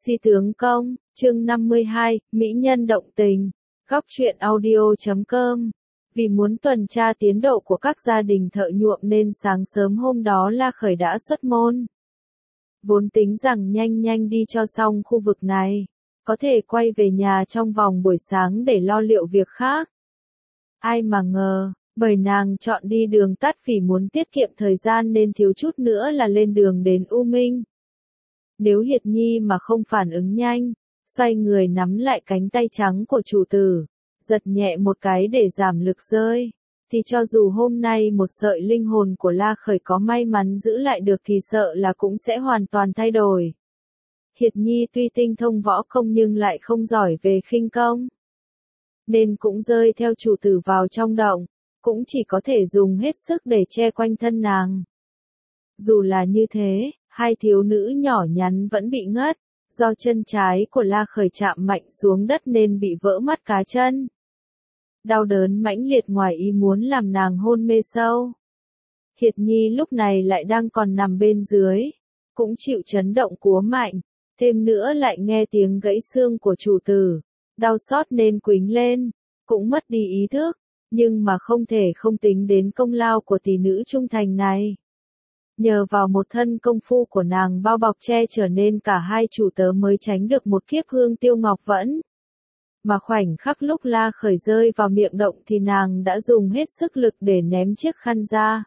Si tướng công, chương 52, Mỹ nhân động tình, góc truyện audio.com. Vì muốn tuần tra tiến độ của các gia đình thợ nhuộm nên sáng sớm hôm đó La Khởi đã xuất môn. Vốn tính rằng nhanh đi cho xong khu vực này, có thể quay về nhà trong vòng buổi sáng để lo liệu việc khác. Ai mà ngờ, bởi nàng chọn đi đường tắt vì muốn tiết kiệm thời gian nên thiếu chút nữa là lên đường đến U Minh. Nếu Hiệt Nhi mà không phản ứng nhanh, xoay người nắm lại cánh tay trắng của chủ tử, giật nhẹ một cái để giảm lực rơi, thì cho dù hôm nay một sợi linh hồn của La Khởi có may mắn giữ lại được thì sợ là cũng sẽ hoàn toàn thay đổi. Hiệt Nhi tuy tinh thông võ công nhưng lại không giỏi về khinh công, nên cũng rơi theo chủ tử vào trong động, cũng chỉ có thể dùng hết sức để che quanh thân nàng. Dù là như thế, hai thiếu nữ nhỏ nhắn vẫn bị ngất, do chân trái của La Khởi chạm mạnh xuống đất nên bị vỡ mắt cá chân. Đau đớn mãnh liệt ngoài ý muốn làm nàng hôn mê sâu. Hiệt Nhi lúc này lại đang còn nằm bên dưới, cũng chịu chấn động cúa mạnh, thêm nữa lại nghe tiếng gãy xương của chủ tử, đau xót nên quýnh lên, cũng mất đi ý thức, nhưng mà không thể không tính đến công lao của tỷ nữ trung thành này. Nhờ vào một thân công phu của nàng bao bọc che chở nên cả hai chủ tớ mới tránh được một kiếp hương tiêu ngọc vẫn. Mà khoảnh khắc lúc La Khởi rơi vào miệng động thì nàng đã dùng hết sức lực để ném chiếc khăn ra,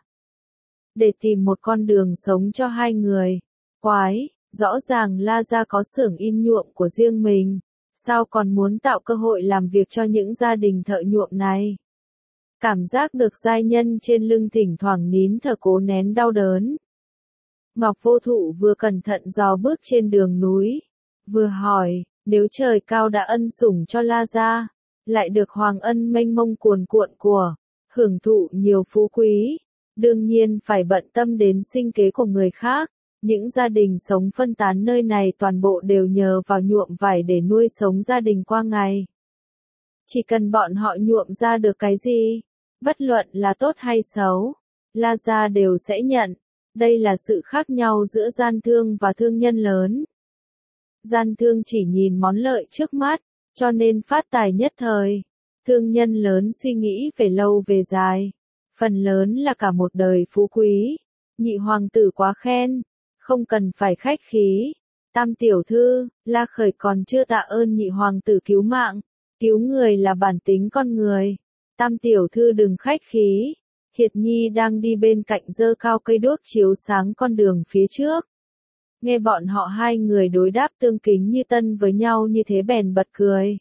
để tìm một con đường sống cho hai người. Quái, rõ ràng La gia có xưởng in nhuộm của riêng mình, sao còn muốn tạo cơ hội làm việc cho những gia đình thợ nhuộm này. Cảm giác được giai nhân trên lưng thỉnh thoảng nín thở cố nén đau đớn. Ngọc Vô Thụ vừa cẩn thận dò bước trên đường núi, vừa hỏi, nếu trời cao đã ân sủng cho La gia, lại được hoàng ân mênh mông cuồn cuộn của, hưởng thụ nhiều phú quý, đương nhiên phải bận tâm đến sinh kế của người khác. Những gia đình sống phân tán nơi này toàn bộ đều nhờ vào nhuộm vải để nuôi sống gia đình qua ngày. Chỉ cần bọn họ nhuộm ra được cái gì, bất luận là tốt hay xấu, La gia đều sẽ nhận. Đây là sự khác nhau giữa gian thương và thương nhân lớn. Gian thương chỉ nhìn món lợi trước mắt, cho nên phát tài nhất thời. Thương nhân lớn suy nghĩ về lâu về dài. Phần lớn là cả một đời phú quý. Nhị hoàng tử quá khen, không cần phải khách khí. Tam tiểu thư, La Khởi còn chưa tạ ơn nhị hoàng tử cứu mạng. Cứu người là bản tính con người. Tam tiểu thư đừng khách khí. Hiệt Nhi đang đi bên cạnh giơ cao cây đuốc chiếu sáng con đường phía trước. Nghe bọn họ hai người đối đáp tương kính như tân với nhau như thế bèn bật cười.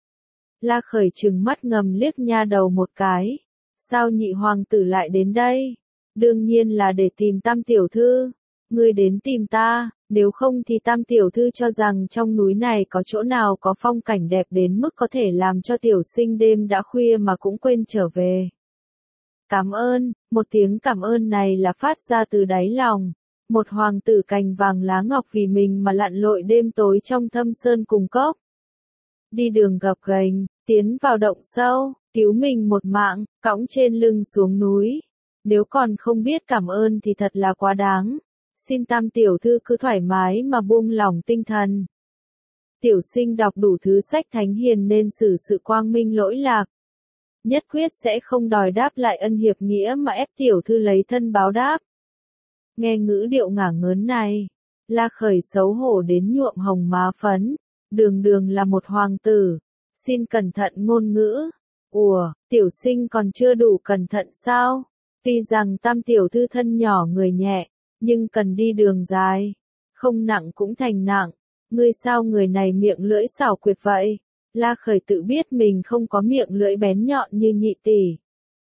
La Khởi trừng mắt ngầm liếc nha đầu một cái. Sao nhị hoàng tử lại đến đây? Đương nhiên là để tìm Tam tiểu thư. Ngươi đến tìm ta, nếu không thì Tam tiểu thư cho rằng trong núi này có chỗ nào có phong cảnh đẹp đến mức có thể làm cho tiểu sinh đêm đã khuya mà cũng quên trở về. Cảm ơn, một tiếng cảm ơn này là phát ra từ đáy lòng. Một hoàng tử cành vàng lá ngọc vì mình mà lặn lội đêm tối trong thâm sơn cùng cốc. Đi đường gập ghềnh, tiến vào động sâu, cứu mình một mạng, cõng trên lưng xuống núi. Nếu còn không biết cảm ơn thì thật là quá đáng. Xin Tam tiểu thư cứ thoải mái mà buông lỏng tinh thần. Tiểu sinh đọc đủ thứ sách thánh hiền nên xử sự quang minh lỗi lạc. Nhất quyết sẽ không đòi đáp lại ân hiệp nghĩa mà ép tiểu thư lấy thân báo đáp. Nghe ngữ điệu ngả ngớn này, La Khởi xấu hổ đến nhuộm hồng má phấn, đường là một hoàng tử, xin cẩn thận ngôn ngữ. Ủa, tiểu sinh còn chưa đủ cẩn thận sao? Tuy rằng Tam tiểu thư thân nhỏ người nhẹ, nhưng cần đi đường dài, không nặng cũng thành nặng. Ngươi sao người này miệng lưỡi xảo quyệt vậy? La Khởi tự biết mình không có miệng lưỡi bén nhọn như nhị tỷ.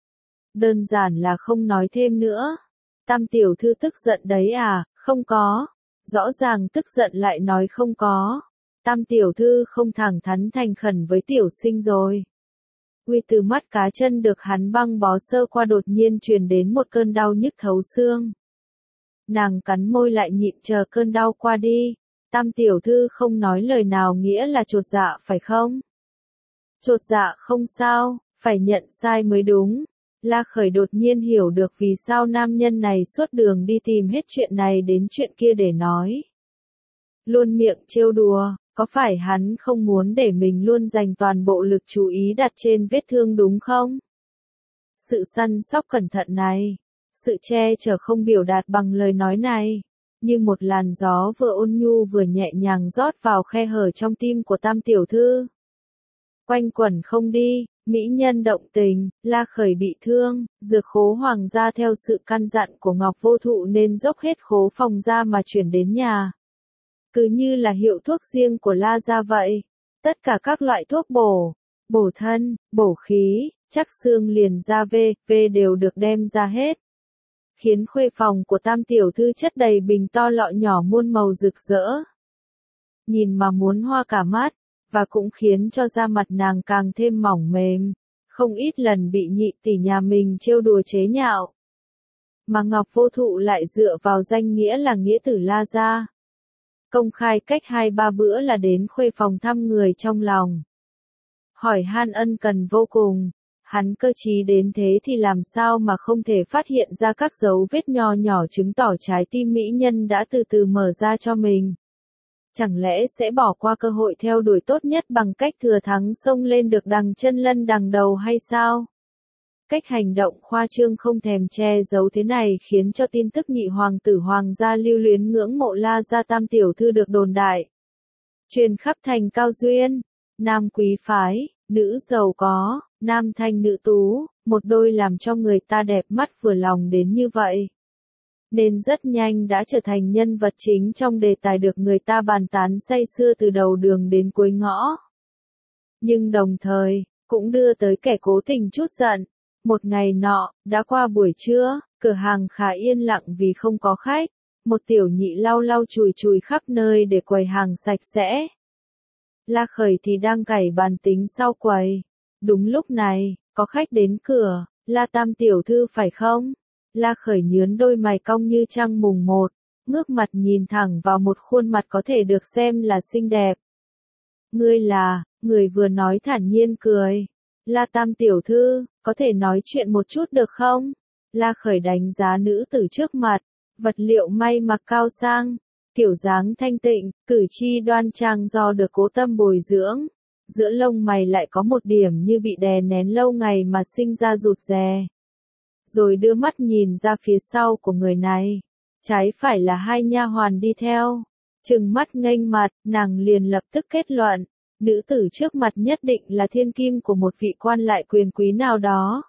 Đơn giản là không nói thêm nữa. Tam tiểu thư tức giận đấy à? Không có. Rõ ràng tức giận lại nói không có. Tam tiểu thư không thẳng thắn thành khẩn với tiểu sinh rồi. Quy từ mắt cá chân được hắn băng bó sơ qua đột nhiên truyền đến một cơn đau nhức thấu xương. Nàng cắn môi lại nhịn chờ cơn đau qua đi. Tam tiểu thư không nói lời nào nghĩa là chột dạ phải không? Chột dạ không sao, phải nhận sai mới đúng. La Khởi đột nhiên hiểu được vì sao nam nhân này suốt đường đi tìm hết chuyện này đến chuyện kia để nói. Luôn miệng trêu đùa, Có phải hắn không muốn để mình luôn dành toàn bộ lực chú ý đặt trên vết thương đúng không? Sự săn sóc cẩn thận này, sự che chở không biểu đạt bằng lời nói này, như một làn gió vừa ôn nhu vừa nhẹ nhàng rót vào khe hở trong tim của Tam tiểu thư. Quanh quẩn không đi, mỹ nhân động tình, La Khởi bị thương, dược khố hoàng gia theo sự căn dặn của Ngọc Vô Thụ nên dốc hết khố phòng ra mà chuyển đến nhà. Cứ như là hiệu thuốc riêng của La gia vậy. Tất cả các loại thuốc bổ thân, bổ khí, chắc xương liền da v đều được đem ra hết. Khiến khuê phòng của Tam tiểu thư chất đầy bình to lọ nhỏ muôn màu rực rỡ. Nhìn mà muốn hoa cả mắt, và cũng khiến cho da mặt nàng càng thêm mỏng mềm. Không ít lần bị nhị tỷ nhà mình trêu đùa chế nhạo. Mà Ngọc Vô Thụ lại dựa vào danh nghĩa là nghĩa tử La gia. Công khai cách 2-3 bữa là đến khuê phòng thăm người trong lòng. Hỏi han ân cần vô cùng. Hắn cơ trí đến thế thì làm sao mà không thể phát hiện ra các dấu vết nho nhỏ chứng tỏ trái tim mỹ nhân đã từ từ mở ra cho mình. Chẳng lẽ sẽ bỏ qua cơ hội theo đuổi tốt nhất bằng cách thừa thắng xông lên được đằng chân lân đằng đầu hay sao? Cách hành động khoa trương không thèm che giấu thế này khiến cho tin tức nhị hoàng tử hoàng gia lưu luyến ngưỡng mộ La gia Tam tiểu thư được đồn đại. Truyền khắp thành Cao Duyên, nam quý phái, nữ giàu có, nam thanh nữ tú, một đôi làm cho người ta đẹp mắt vừa lòng đến như vậy. Nên rất nhanh đã trở thành nhân vật chính trong đề tài được người ta bàn tán say sưa từ đầu đường đến cuối ngõ. Nhưng đồng thời, cũng đưa tới kẻ cố tình chút giận. Một ngày nọ, đã qua buổi trưa, cửa hàng khá yên lặng vì không có khách. Một tiểu nhị lau lau chùi chùi khắp nơi để quầy hàng sạch sẽ. La Khởi thì đang cày bàn tính sau quầy. Đúng lúc này, có khách đến cửa, La Tam tiểu thư phải không? La Khởi nhướn đôi mày cong như trăng mùng 1, ngước mặt nhìn thẳng vào một khuôn mặt có thể được xem là xinh đẹp. Ngươi là, người vừa nói thản nhiên cười. La Tam tiểu thư, có thể nói chuyện một chút được không? La Khởi đánh giá nữ tử trước mặt, vật liệu may mặc cao sang, kiểu dáng thanh tịnh, cử chi đoan trang do được cố tâm bồi dưỡng. Giữa lông mày lại có một điểm như bị đè nén lâu ngày mà sinh ra rụt rè. Rồi đưa mắt nhìn ra phía sau của người này. Trái phải là hai nha hoàn đi theo. Trừng mắt nghênh mặt, nàng liền lập tức kết luận. Nữ tử trước mặt nhất định là thiên kim của một vị quan lại quyền quý nào đó.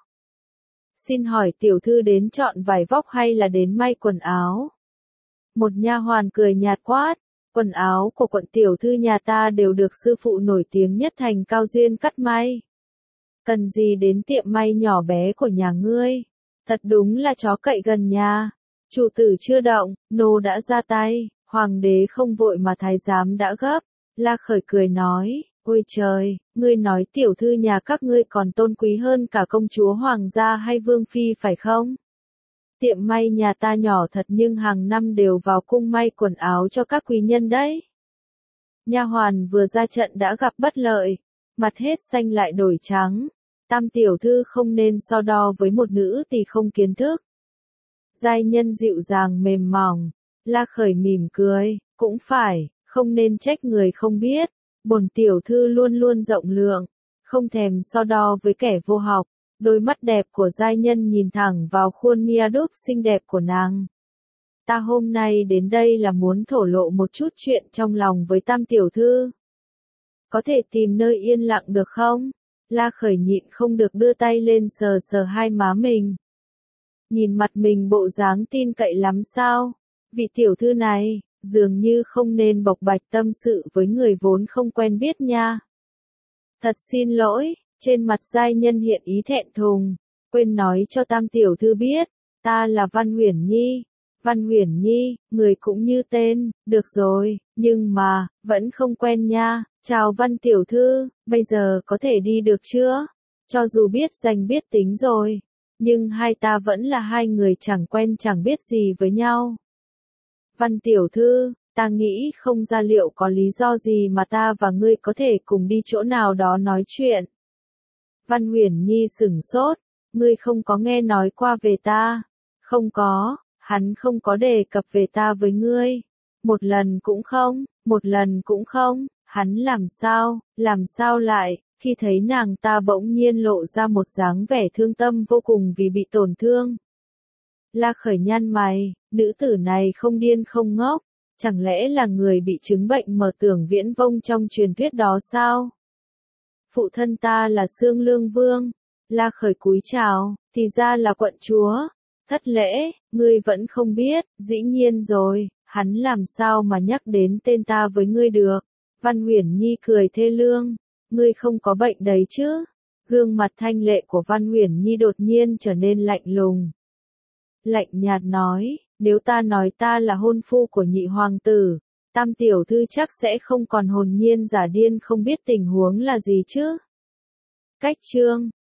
Xin hỏi tiểu thư đến chọn vải vóc hay là đến may quần áo? Một nha hoàn cười nhạt quát. Quần áo của quận tiểu thư nhà ta đều được sư phụ nổi tiếng nhất thành Cao Duyên cắt may. Cần gì đến tiệm may nhỏ bé của nhà ngươi? Thật đúng là chó cậy gần nhà. Chủ tử chưa động, nô đã ra tay, hoàng đế không vội mà thái giám đã gấp. La Khởi cười nói, ôi trời, ngươi nói tiểu thư nhà các ngươi còn tôn quý hơn cả công chúa hoàng gia hay vương phi phải không? Tiệm may nhà ta nhỏ thật nhưng hàng năm đều vào cung may quần áo cho các quý nhân đấy. Nha hoàn vừa ra trận đã gặp bất lợi, mặt hết xanh lại đổi trắng. Tam tiểu thư không nên so đo với một nữ tỳ không kiến thức. Giai nhân dịu dàng mềm mỏng, La Khởi mỉm cười, cũng phải, không nên trách người không biết. Bổn tiểu thư luôn luôn rộng lượng, không thèm so đo với kẻ vô học. Đôi mắt đẹp của giai nhân nhìn thẳng vào khuôn mia đúc xinh đẹp của nàng. Ta hôm nay đến đây là muốn thổ lộ một chút chuyện trong lòng với Tam tiểu thư. Có thể tìm nơi yên lặng được không? La Khởi nhịn không được đưa tay lên sờ sờ hai má mình. Nhìn mặt mình bộ dáng tin cậy lắm sao? Vị tiểu thư này, dường như không nên bộc bạch tâm sự với người vốn không quen biết nha. Thật xin lỗi. Trên mặt giai nhân hiện ý thẹn thùng, quên nói cho Tam tiểu thư biết, ta là Văn Huyển Nhi. Văn Huyển Nhi, người cũng như tên, được rồi, nhưng mà, vẫn không quen nha. Chào Văn tiểu thư, bây giờ có thể đi được chưa? Cho dù biết danh biết tính rồi, nhưng hai ta vẫn là hai người chẳng quen chẳng biết gì với nhau. Văn tiểu thư, ta nghĩ không ra liệu có lý do gì mà ta và ngươi có thể cùng đi chỗ nào đó nói chuyện. Văn Huyển Nhi sửng sốt, ngươi không có nghe nói qua về ta. Không có, hắn không có đề cập về ta với ngươi. Một lần cũng không, Hắn làm sao lại, khi thấy nàng ta bỗng nhiên lộ ra một dáng vẻ thương tâm vô cùng vì bị tổn thương. La Khởi nhăn mày, nữ tử này không điên không ngốc, chẳng lẽ là người bị chứng bệnh mờ tưởng viễn vông trong truyền thuyết đó sao? Phụ thân ta là Xương Lương Vương. La Khởi cúi chào, thì ra là quận chúa. Thất lễ, ngươi vẫn không biết, dĩ nhiên rồi, hắn làm sao mà nhắc đến tên ta với ngươi được. Văn Uyển Nhi cười thê lương, ngươi không có bệnh đấy chứ? Gương mặt thanh lệ của Văn Uyển Nhi đột nhiên trở nên lạnh lùng. Lạnh nhạt nói, nếu ta nói ta là hôn phu của nhị hoàng tử, Tam tiểu thư chắc sẽ không còn hồn nhiên giả điên không biết tình huống là gì chứ. Cách chương